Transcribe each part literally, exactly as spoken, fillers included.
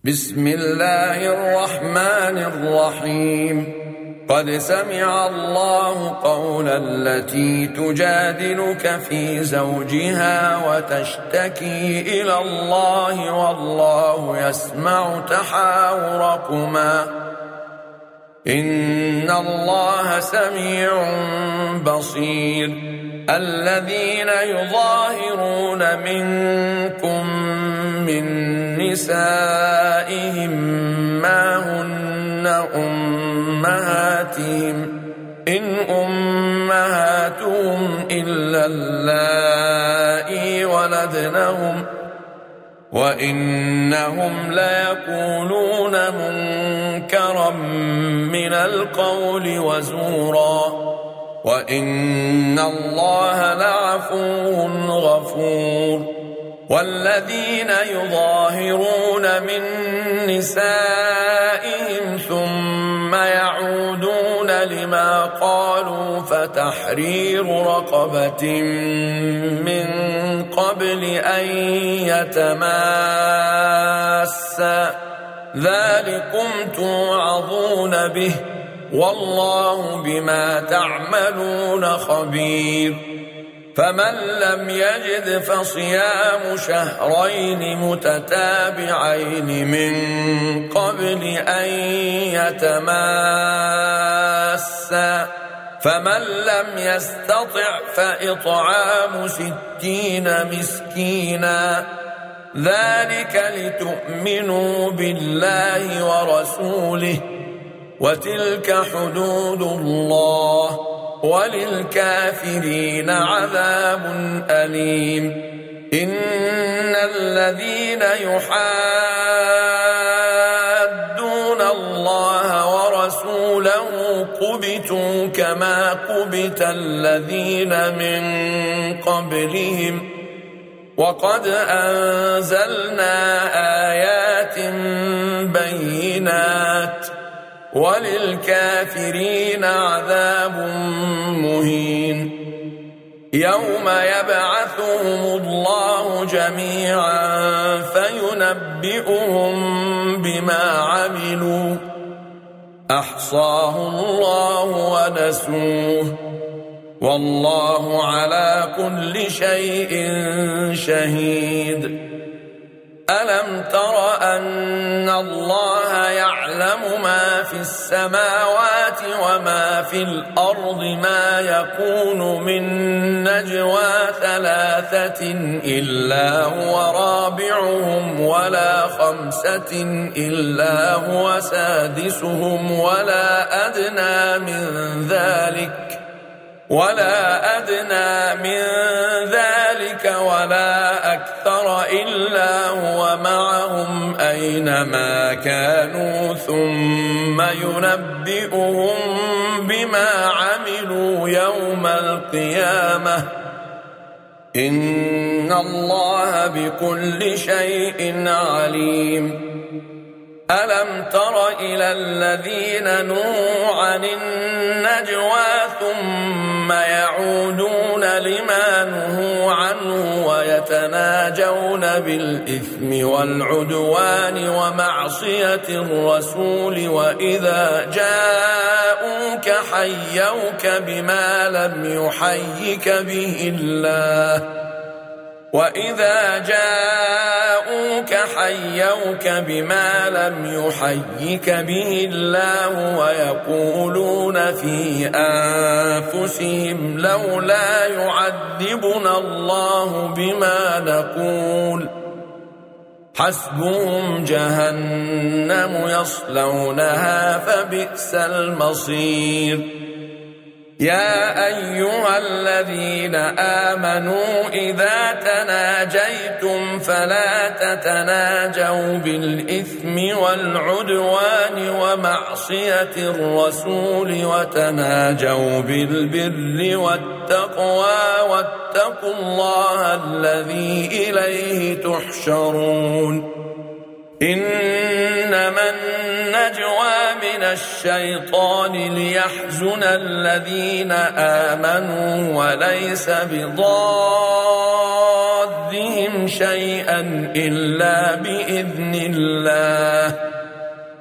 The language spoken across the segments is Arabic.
بسم الله الرحمن الرحيم قد سمع الله قول التي تجادلك في زوجها وتشتكي إلى الله والله يسمع تحاوركما إن الله سميع بصير الذين يظاهرون منكم من نسائهم ما هن أمهاتهم إن أمهاتهم إلا اللائي ولدنهم وإنهم ليقولون منكرا من القول وزورا وإن الله لعفو غفور والذين يظاهرون من نسائهم ثم يعودون لما قالوا فتحرير رقبة من قبل أن يتماسا ذلكم توعظون به والله بما تعملون خبير فمن لم يجد فصيام شهرين متتابعين من قبل أن يتماسا فمن لم يستطع فإطعام ستين مسكينا ذلك لتؤمنوا بالله ورسوله وتلك حدود الله وللكافرين عذاب أليم إن الذين يحادون الله ورسوله قبتوا كما قبت الذين من قبلهم وقد أنزلنا آيات بينات وللكافرين عذاب مهين يوم يبعثهم الله جميعا فينبئهم بما عملوا أحصاه الله ونسوه والله على كل شيء شهيد ألم تر أن الله يعلم ما في السماوات وما في الأرض ما يكون من نجوى ثلاثة إلا هو رابعهم ولا خمسة إلا هو سادسهم ولا أدنى من ذلك ولا أدنى من ذلك ولا أكثر إلا هو معهم أينما كانوا ثم ينبئهم بما عملوا يوم القيامة إن الله بكل شيء عليم ألم تر إلى الذين نهوا عن النجوى ثم يعودون لما نهوا عنه ويتناجون بالإثم والعدوان ومعصية الرسول وإذا جاءوك حيوك بما لم يحيك به الله وإذا جاءوك حيوك بما لم يحيك به الله ويقولون في أنفسهم لولا يعذبنا الله بما نقول حسبهم جهنم يصلونها فبئس المصير يا أيها الذين آمنوا إذا تناجيتم فلا تتناجوا بالإثم والعدوان ومعصية الرسول وتناجوا بالبر والتقوى واتقوا الله الذي إليه تحشرون إنما النجوى من الشيطان ليحزن الذين آمنوا وليس بضارهم شيئا إلا بإذن الله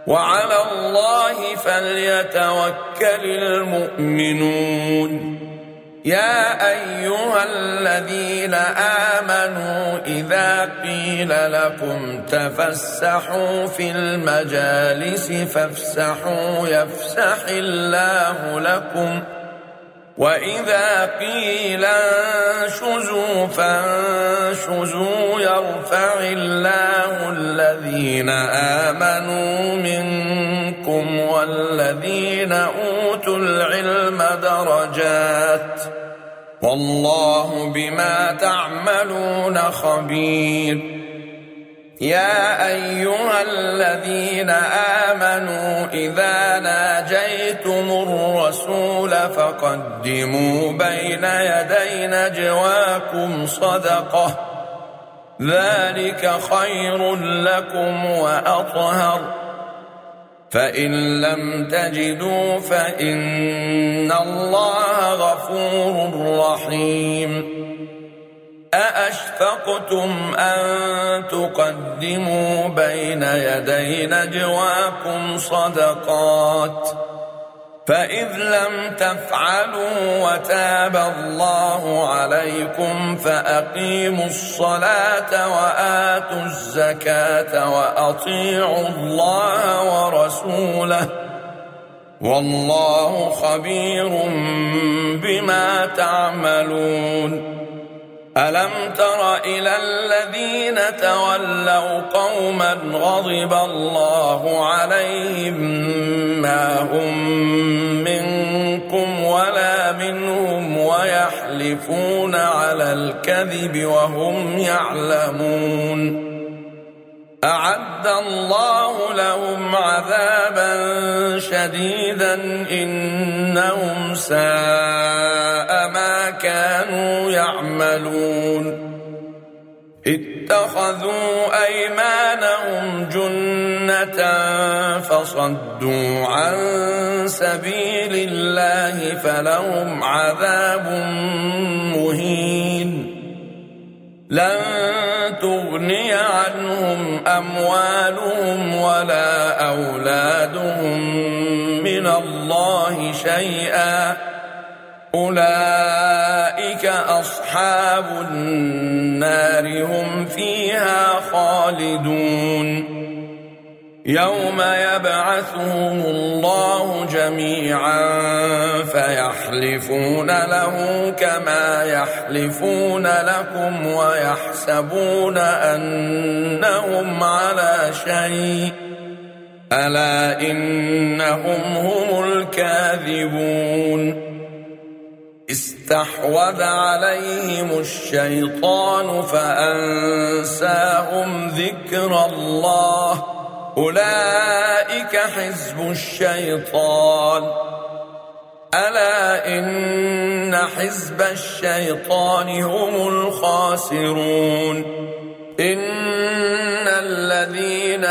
وعلى الله فليتوكل المؤمنون يا أيها الذين آمنوا إذا قيل لكم تفسحوا في المجالس فافسحوا يفسح الله لكم وإذا قيل انشزوا فانشزوا يرفع الله الذين آمنوا منكم والذين أوتوا العلم درجات والله بما تعملون خبير يا أيها الذين آمنوا إذا ناجيتم الرسول فقدموا بين يدي نجواكم صدقة ذلك خير لكم وأطهر فإن لم تجدوا فإن الله غفور رحيم أأشفقتم أن تقدموا بين يدي نجواكم صدقات فإذ لم تفعلوا وتاب الله عليكم فأقيموا الصلاة وآتوا الزكاة وأطيعوا الله ورسوله والله خبير بما تعملون ألم تر إلى الذين تولوا قوما غضب الله عليهم ما هم منكم ولا منهم ويحلفون على الكذب وهم يعلمون أعد الله لهم عذابا شديدا إنهم ساء ما كانوا يعملون اتخذوا أيمانهم جنة فصدوا عن سبيل الله فلهم عذاب مهين لن تغني عنهم أموالهم ولا أولادهم من الله شيئا أولئك أصحاب النار هم فيها خالدون يوم يبعثهم الله جميعا فيحلفون له كما يحلفون لكم ويحسبون أنهم على شيء ألا إنهم هم الكاذبون استحوذ عليهم الشيطان فأنساهم ذكر الله أولئك حزب الشيطان ألا إن حزب الشيطان هم الخاسرون إن الذين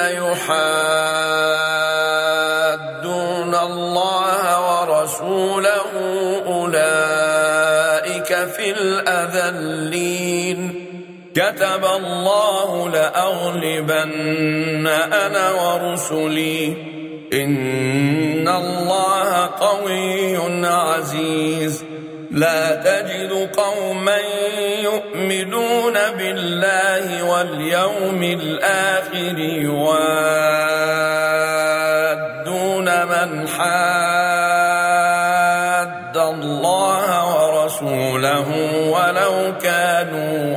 يحادون الله ورسوله أولئك في الأذلين كتب الله لأغلبن أنا ورسلي إن الله قوي عزيز لا تجد قوما يؤمنون بالله واليوم الآخر يوادون من حاد الله ورسوله ولو كانوا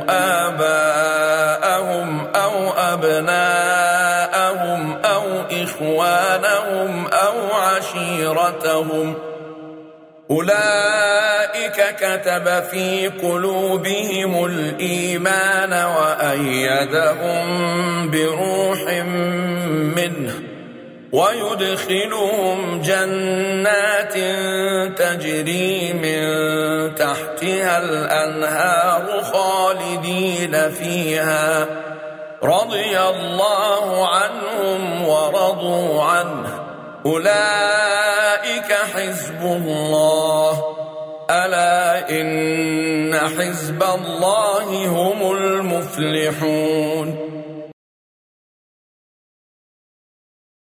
آباءهم أو أبناءهم أو إخوانهم أو عشيرتهم أولئك كتب في قلوبهم الإيمان وأيدهم بروح منه ويدخلهم جنات تجري من تحتها الأنهار خالدين فيها رضي الله عنهم ورضوا عنه أولئك حزب الله ألا إن حزب الله هم المفلحون